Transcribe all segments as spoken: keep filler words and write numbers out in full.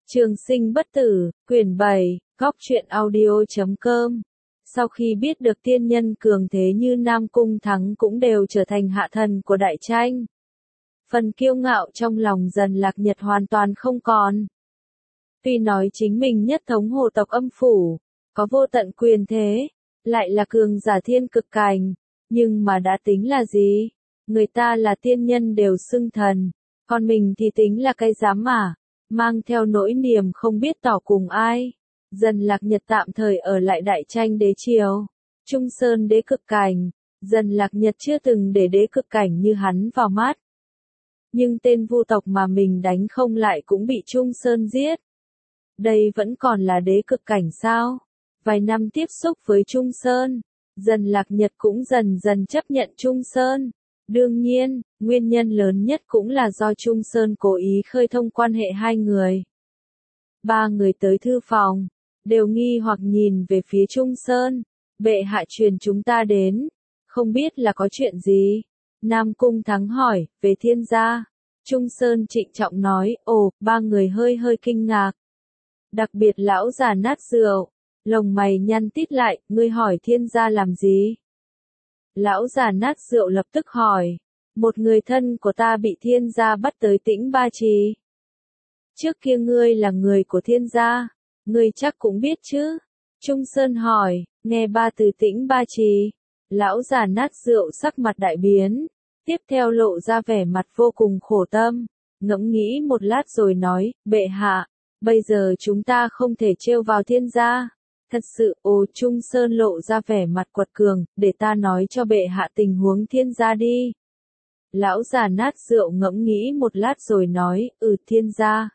Trường sinh bất tử, quyển bảy, góc truyện audio chấm com. Sau khi biết được tiên nhân cường thế như Nam Cung Thắng cũng đều trở thành hạ thần của đại tranh, phần kiêu ngạo trong lòng Dần Lạc Nhật hoàn toàn không còn. Tuy nói chính mình nhất thống hồ tộc âm phủ, có vô tận quyền thế, lại là cường giả thiên cực cảnh, nhưng mà đã tính là gì? Người ta là tiên nhân đều xưng thần, còn mình thì tính là cái dám mà, mang theo nỗi niềm không biết tỏ cùng ai. Dần Lạc Nhật tạm thời ở lại đại tranh đế triều, Trung Sơn đế cực cảnh, Dần Lạc Nhật chưa từng để đế cực cảnh như hắn vào mắt. Nhưng tên vu tộc mà mình đánh không lại cũng bị Trung Sơn giết. Đây vẫn còn là đế cực cảnh sao? Vài năm tiếp xúc với Trung Sơn, Dần Lạc Nhật cũng dần dần chấp nhận Trung Sơn. Đương nhiên, nguyên nhân lớn nhất cũng là do Trung Sơn cố ý khơi thông quan hệ hai người. Ba người tới thư phòng, đều nghi hoặc nhìn về phía Trung Sơn. Bệ hạ truyền chúng ta đến, không biết là có chuyện gì? Nam Cung Thắng hỏi, về Thiên gia. Trung Sơn trịnh trọng nói, ồ, ba người hơi hơi kinh ngạc. Đặc biệt lão già nát rượu, lồng mày nhăn tít lại, ngươi hỏi Thiên gia làm gì? Lão già nát rượu lập tức hỏi, một người thân của ta bị Thiên gia bắt tới Tĩnh Ba Trì. Trước kia ngươi là người của Thiên gia, ngươi chắc cũng biết chứ? Trung Sơn hỏi, nghe ba từ Tĩnh Ba Trì. Lão già nát rượu sắc mặt đại biến, tiếp theo lộ ra vẻ mặt vô cùng khổ tâm, ngẫm nghĩ một lát rồi nói, bệ hạ, bây giờ chúng ta không thể trêu vào Thiên gia. Thật sự, ồ, Trung Sơn lộ ra vẻ mặt quật cường, để ta nói cho bệ hạ tình huống Thiên gia đi. Lão già nát rượu ngẫm nghĩ một lát rồi nói, ừ, Thiên gia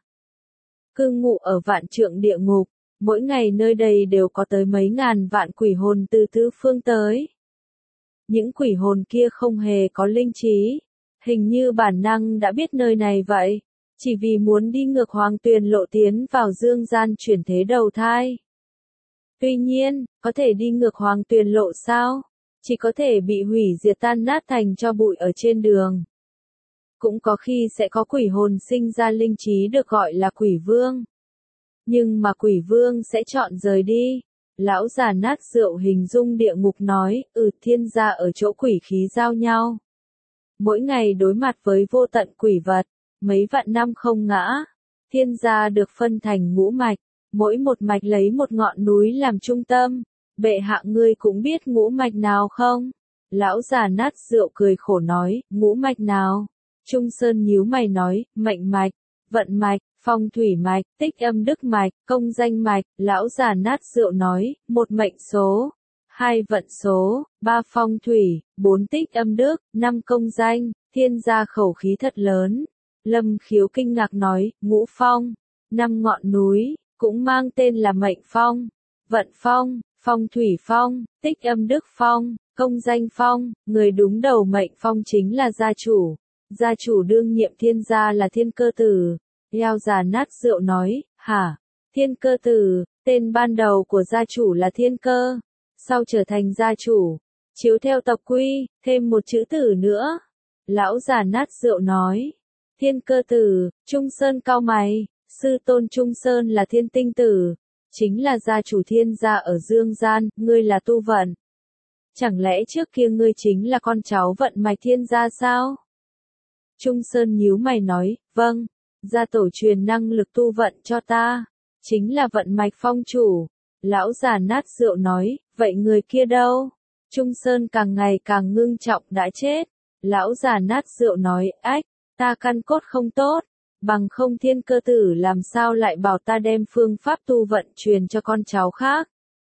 cư ngụ ở vạn trượng địa ngục, mỗi ngày nơi đây đều có tới mấy ngàn vạn quỷ hồn từ tứ phương tới. Những quỷ hồn kia không hề có linh trí, hình như bản năng đã biết nơi này vậy, chỉ vì muốn đi ngược hoàng tuyền lộ tiến vào dương gian chuyển thế đầu thai. Tuy nhiên, có thể đi ngược hoàng tuyền lộ sao? Chỉ có thể bị hủy diệt tan nát thành tro bụi ở trên đường. Cũng có khi sẽ có quỷ hồn sinh ra linh trí được gọi là quỷ vương. Nhưng mà quỷ vương sẽ chọn rời đi. Lão già nát rượu hình dung địa ngục nói, ừ, Thiên gia ở chỗ quỷ khí giao nhau. Mỗi ngày đối mặt với vô tận quỷ vật, mấy vạn năm không ngã. Thiên gia được phân thành ngũ mạch, mỗi một mạch lấy một ngọn núi làm trung tâm. Bệ hạ ngươi cũng biết ngũ mạch nào không? Lão già nát rượu cười khổ nói, ngũ mạch nào? Trung Sơn nhíu mày nói, mệnh mạch, vận mạch, phong thủy mạch, tích âm đức mạch, công danh mạch. Lão già nát rượu nói, một mệnh số, hai vận số, ba phong thủy, bốn tích âm đức, năm công danh. Thiên gia khẩu khí thật lớn. Lâm Khiếu kinh ngạc nói, ngũ phong, năm ngọn núi, cũng mang tên là mệnh phong, vận phong, phong thủy phong, tích âm đức phong, công danh phong. Người đúng đầu mệnh phong chính là gia chủ. Gia chủ đương nhiệm Thiên gia là Thiên Cơ Tử. Lão già nát rượu nói, hả? Thiên Cơ Tử, tên ban đầu của gia chủ là Thiên Cơ, sau trở thành gia chủ, chiếu theo tộc quy, thêm một chữ tử nữa. Lão già nát rượu nói, Thiên Cơ Tử. Trung Sơn cau mày, sư tôn Trung Sơn là Thiên Tinh Tử, chính là gia chủ Thiên gia ở dương gian, ngươi là tu vận. Chẳng lẽ trước kia ngươi chính là con cháu vận mạch Thiên gia sao? Trung Sơn nhíu mày nói, vâng, gia tổ truyền năng lực tu vận cho ta, chính là vận mạch phong chủ. Lão già nát rượu nói, vậy người kia đâu? Trung Sơn càng ngày càng ngưng trọng, đã chết. Lão già nát rượu nói, ách, ta căn cốt không tốt, bằng không Thiên Cơ Tử làm sao lại bảo ta đem phương pháp tu vận truyền cho con cháu khác.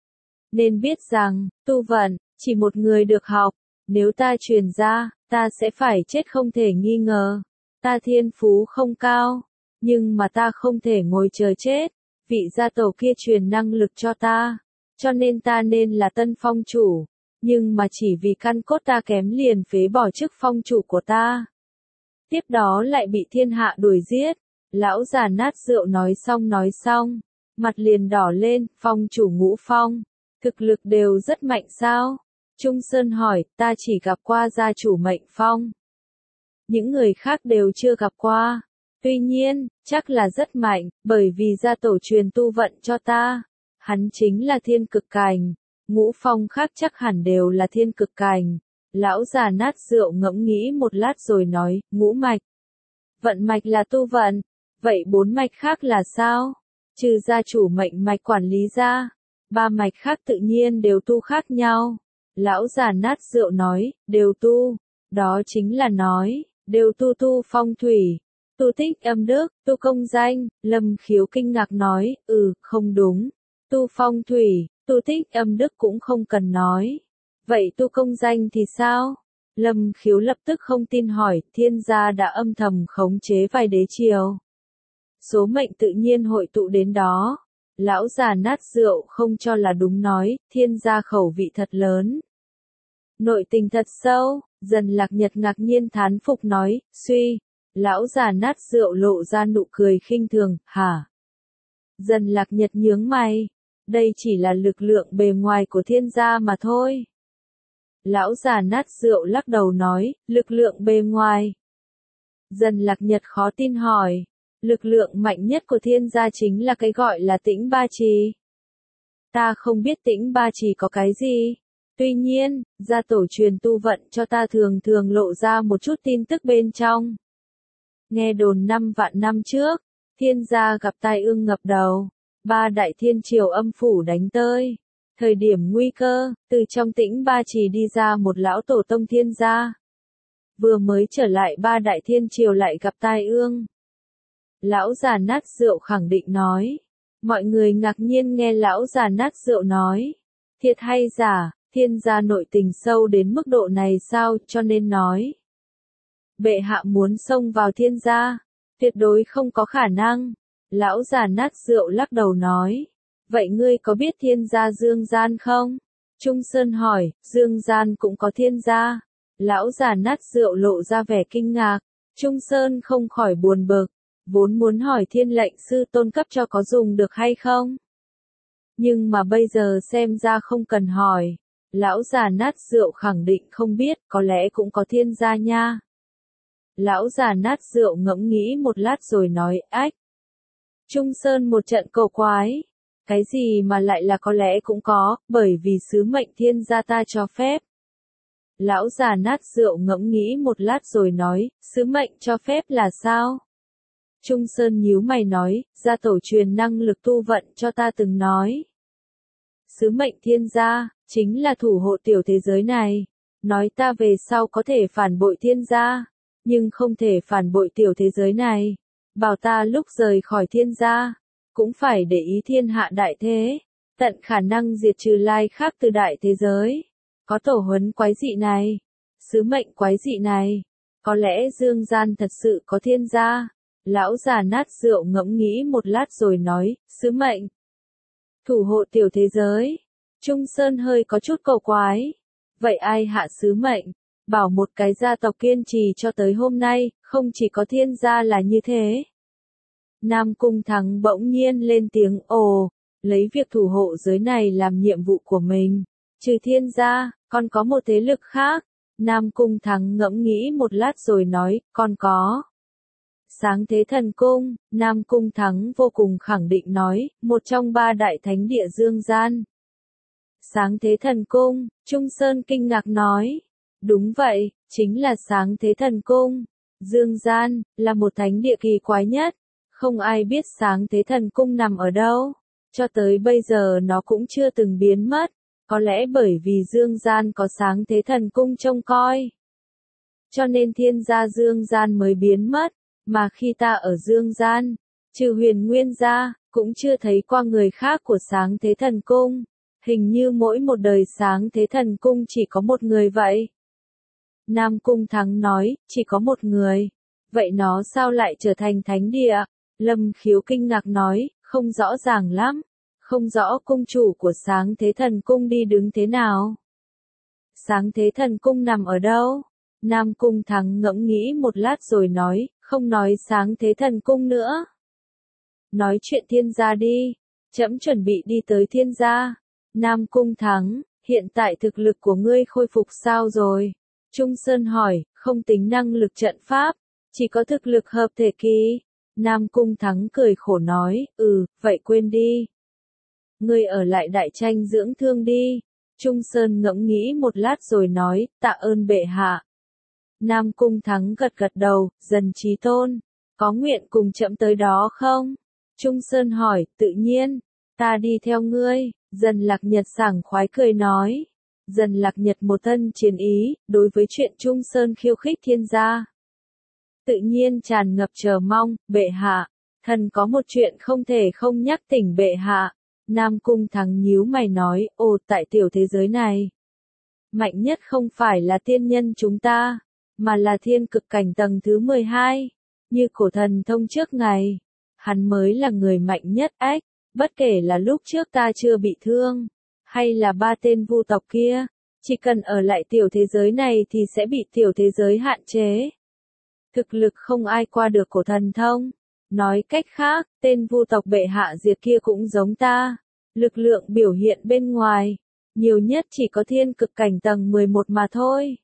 Nên biết rằng, tu vận, chỉ một người được học, nếu ta truyền ra, ta sẽ phải chết không thể nghi ngờ. Ta thiên phú không cao, nhưng mà ta không thể ngồi chờ chết. Vị gia tổ kia truyền năng lực cho ta, cho nên ta nên là tân phong chủ. Nhưng mà chỉ vì căn cốt ta kém liền phế bỏ chức phong chủ của ta. Tiếp đó lại bị thiên hạ đuổi giết. Lão già nát rượu nói xong nói xong, mặt liền đỏ lên, phong chủ ngũ phong, thực lực đều rất mạnh sao? Trung Sơn hỏi, ta chỉ gặp qua gia chủ mệnh phong. Những người khác đều chưa gặp qua. Tuy nhiên, chắc là rất mạnh, bởi vì gia tổ truyền tu vận cho ta. Hắn chính là thiên cực cảnh. Ngũ phong khác chắc hẳn đều là thiên cực cảnh. Lão già nát rượu ngẫm nghĩ một lát rồi nói, ngũ mạch. Vận mạch là tu vận. Vậy bốn mạch khác là sao? Trừ gia chủ mệnh mạch quản lý ra. Ba mạch khác tự nhiên đều tu khác nhau. Lão già nát rượu nói, đều tu. Đó chính là nói, đều tu tu phong thủy. Tu tích âm đức, tu công danh. Lâm Khiếu kinh ngạc nói, ừ, không đúng. Tu phong thủy, tu tích âm đức cũng không cần nói. Vậy tu công danh thì sao? Lâm Khiếu lập tức không tin hỏi, thiên gia đã âm thầm khống chế vài đế triều. Số mệnh tự nhiên hội tụ đến đó. Lão già nát rượu không cho là đúng nói, thiên gia khẩu vị thật lớn. Nội tình thật sâu, Dần Lạc Nhật ngạc nhiên thán phục nói, suy. Lão già nát rượu lộ ra nụ cười khinh thường, hả? Dần Lạc Nhật nhướng mày. Đây chỉ là lực lượng bề ngoài của thiên gia mà thôi. Lão già nát rượu lắc đầu nói, lực lượng bề ngoài. Dần Lạc Nhật khó tin hỏi, lực lượng mạnh nhất của thiên gia chính là cái gọi là Tĩnh Ba Trì. Ta không biết Tĩnh Ba Trì có cái gì. Tuy nhiên, gia tổ truyền tu vận cho ta thường thường lộ ra một chút tin tức bên trong. Nghe đồn năm vạn năm trước, thiên gia gặp tai ương ngập đầu. Ba đại thiên triều âm phủ đánh tới. Thời điểm nguy cơ, từ trong Tĩnh Ba Trì đi ra một lão tổ tông thiên gia. Vừa mới trở lại ba đại thiên triều lại gặp tai ương. Lão già nát rượu khẳng định nói. Mọi người ngạc nhiên nghe lão già nát rượu nói. Thiệt hay giả, thiên gia nội tình sâu đến mức độ này sao, cho nên nói. Bệ hạ muốn xông vào thiên gia, tuyệt đối không có khả năng. Lão già nát rượu lắc đầu nói. Vậy ngươi có biết thiên gia Dương Gian không? Trung Sơn hỏi, Dương Gian cũng có thiên gia. Lão già nát rượu lộ ra vẻ kinh ngạc. Trung Sơn không khỏi buồn bực. Vốn muốn hỏi thiên lệnh sư tôn cấp cho có dùng được hay không? Nhưng mà bây giờ xem ra không cần hỏi. Lão già nát rượu khẳng định không biết, có lẽ cũng có thiên gia nha. Lão già nát rượu ngẫm nghĩ một lát rồi nói, ách. Trung Sơn một trận cầu quái. Cái gì mà lại là có lẽ cũng có, bởi vì sứ mệnh thiên gia ta cho phép. Lão già nát rượu ngẫm nghĩ một lát rồi nói, sứ mệnh cho phép là sao? Trung Sơn nhíu mày nói, gia tổ truyền năng lực tu vận cho ta từng nói. Sứ mệnh thiên gia, chính là thủ hộ tiểu thế giới này. Nói ta về sau có thể phản bội thiên gia, nhưng không thể phản bội tiểu thế giới này. Bảo ta lúc rời khỏi thiên gia, cũng phải để ý thiên hạ đại thế, tận khả năng diệt trừ lai khác từ đại thế giới. Có tổ huấn quái dị này, sứ mệnh quái dị này, có lẽ Dương Gian thật sự có thiên gia. Lão già nát rượu ngẫm nghĩ một lát rồi nói, sứ mệnh. Thủ hộ tiểu thế giới. Trung Sơn hơi có chút cầu quái. Vậy ai hạ sứ mệnh? Bảo một cái gia tộc kiên trì cho tới hôm nay, không chỉ có thiên gia là như thế. Nam Cung Thắng bỗng nhiên lên tiếng ồ, lấy việc thủ hộ giới này làm nhiệm vụ của mình. Trừ thiên gia, còn có một thế lực khác. Nam Cung Thắng ngẫm nghĩ một lát rồi nói, còn có. Sáng Thế Thần Cung, Nam Cung Thắng vô cùng khẳng định nói, một trong ba đại thánh địa Dương Gian. Sáng Thế Thần Cung, Trung Sơn kinh ngạc nói. Đúng vậy, chính là Sáng Thế Thần Cung. Dương Gian, là một thánh địa kỳ quái nhất. Không ai biết Sáng Thế Thần Cung nằm ở đâu. Cho tới bây giờ nó cũng chưa từng biến mất. Có lẽ bởi vì Dương Gian có Sáng Thế Thần Cung trông coi. Cho nên thiên gia Dương Gian mới biến mất. Mà khi ta ở Dương Gian, trừ Huyền Nguyên gia, cũng chưa thấy qua người khác của Sáng Thế Thần Cung. Hình như mỗi một đời Sáng Thế Thần Cung chỉ có một người vậy. Nam Cung Thắng nói, chỉ có một người. Vậy nó sao lại trở thành thánh địa? Lâm Khiếu kinh ngạc nói, không rõ ràng lắm. Không rõ cung chủ của Sáng Thế Thần Cung đi đứng thế nào. Sáng Thế Thần Cung nằm ở đâu? Nam Cung Thắng ngẫm nghĩ một lát rồi nói, không nói Sáng Thế Thần Cung nữa. Nói chuyện thiên gia đi. Trẫm chuẩn bị đi tới thiên gia. Nam Cung Thắng, hiện tại thực lực của ngươi khôi phục sao rồi? Trung Sơn hỏi, không tính năng lực trận pháp, chỉ có thực lực hợp thể kỳ. Nam Cung Thắng cười khổ nói, ừ, vậy quên đi. Ngươi ở lại Đại Tranh dưỡng thương đi. Trung Sơn ngẫm nghĩ một lát rồi nói, tạ ơn bệ hạ. Nam Cung Thắng gật gật đầu, dần trí tôn, có nguyện cùng chậm tới đó không? Trung Sơn hỏi, tự nhiên, ta đi theo ngươi. Dần Lạc Nhật sảng khoái cười nói. Dần Lạc Nhật một thân chiến ý, đối với chuyện Trung Sơn khiêu khích thiên gia. Tự nhiên tràn ngập chờ mong, bệ hạ, thần có một chuyện không thể không nhắc tỉnh bệ hạ. Nam Cung Thắng nhíu mày nói, ồ tại tiểu thế giới này. Mạnh nhất không phải là tiên nhân chúng ta, mà là thiên cực cảnh tầng thứ mười hai. Như cổ thần thông trước ngày, hắn mới là người mạnh nhất ách, bất kể là lúc trước ta chưa bị thương, hay là ba tên vu tộc kia, chỉ cần ở lại tiểu thế giới này thì sẽ bị tiểu thế giới hạn chế. Thực lực không ai qua được cổ thần thông. Nói cách khác, tên vu tộc bệ hạ diệt kia cũng giống ta. Lực lượng biểu hiện bên ngoài, nhiều nhất chỉ có thiên cực cảnh tầng mười một mà thôi.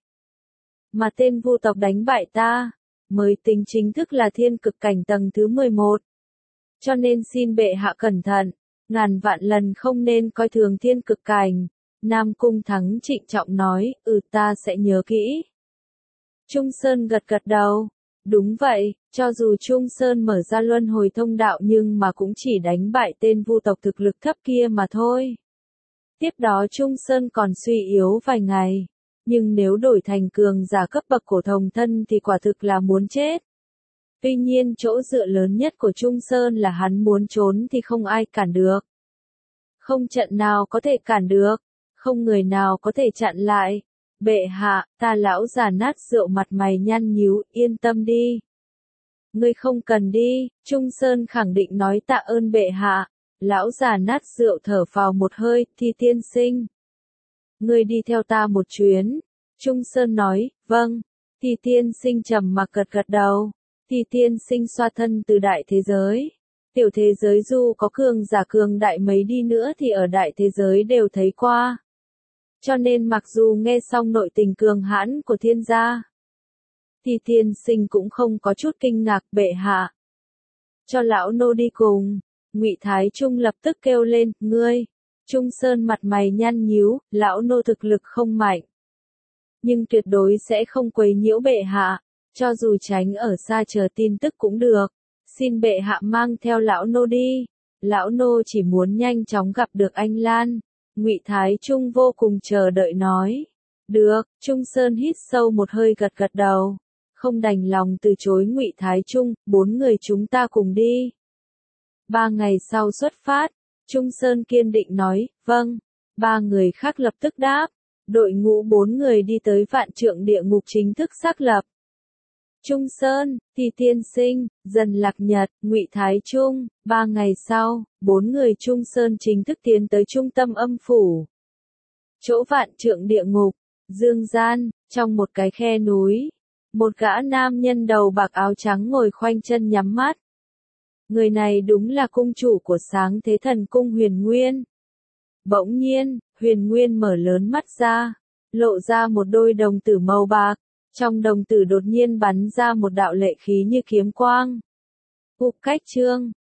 Mà tên vu tộc đánh bại ta, mới tính chính thức là thiên cực cảnh tầng thứ mười một. Cho nên xin bệ hạ cẩn thận, ngàn vạn lần không nên coi thường thiên cực cảnh. Nam Cung Thắng trịnh trọng nói, ừ ta sẽ nhớ kỹ. Trung Sơn gật gật đầu. Đúng vậy, cho dù Trung Sơn mở ra luân hồi thông đạo nhưng mà cũng chỉ đánh bại tên vu tộc thực lực thấp kia mà thôi. Tiếp đó Trung Sơn còn suy yếu vài ngày, nhưng nếu đổi thành cường giả cấp bậc cổ thông thân thì quả thực là muốn chết. Tuy nhiên chỗ dựa lớn nhất của Trung Sơn là hắn muốn trốn thì không ai cản được. Không trận nào có thể cản được, không người nào có thể chặn lại. Bệ hạ, ta lão già nát rượu mặt mày nhăn nhíu, yên tâm đi. Ngươi không cần đi, Trung Sơn khẳng định nói tạ ơn bệ hạ. Lão già nát rượu thở phào một hơi, Thi tiên sinh. Ngươi đi theo ta một chuyến. Trung Sơn nói, vâng. Thi tiên sinh trầm mặc gật gật đầu. Thi tiên sinh xoa thân từ đại thế giới. Tiểu thế giới dù có cường giả cường đại mấy đi nữa thì ở đại thế giới đều thấy qua. Cho nên mặc dù nghe xong nội tình cường hãn của thiên gia, thì tiên sinh cũng không có chút kinh ngạc bệ hạ. Cho lão nô đi cùng, Ngụy Thái Trung lập tức kêu lên, ngươi. Trung Sơn mặt mày nhăn nhíu, lão nô thực lực không mạnh. Nhưng tuyệt đối sẽ không quấy nhiễu bệ hạ, cho dù tránh ở xa chờ tin tức cũng được. Xin bệ hạ mang theo lão nô đi, lão nô chỉ muốn nhanh chóng gặp được anh Lan. Ngụy Thái Trung vô cùng chờ đợi nói. Được, Trung Sơn hít sâu một hơi gật gật đầu. Không đành lòng từ chối Ngụy Thái Trung, bốn người chúng ta cùng đi. Ba ngày sau xuất phát, Trung Sơn kiên định nói, vâng. Ba người khác lập tức đáp. Đội ngũ bốn người đi tới vạn trượng địa ngục chính thức xác lập. Trung Sơn, Thi tiên sinh, Dần Lạc Nhật, Ngụy Thái Trung, ba ngày sau, bốn người Trung Sơn chính thức tiến tới trung tâm âm phủ. Chỗ vạn trượng địa ngục, dương gian, trong một cái khe núi, một gã nam nhân đầu bạc áo trắng ngồi khoanh chân nhắm mắt. Người này đúng là cung chủ của Sáng Thế Thần Cung Huyền Nguyên. Bỗng nhiên, Huyền Nguyên mở lớn mắt ra, lộ ra một đôi đồng tử màu bạc. Trong đồng tử đột nhiên bắn ra một đạo lệ khí như kiếm quang. Ục cách chương,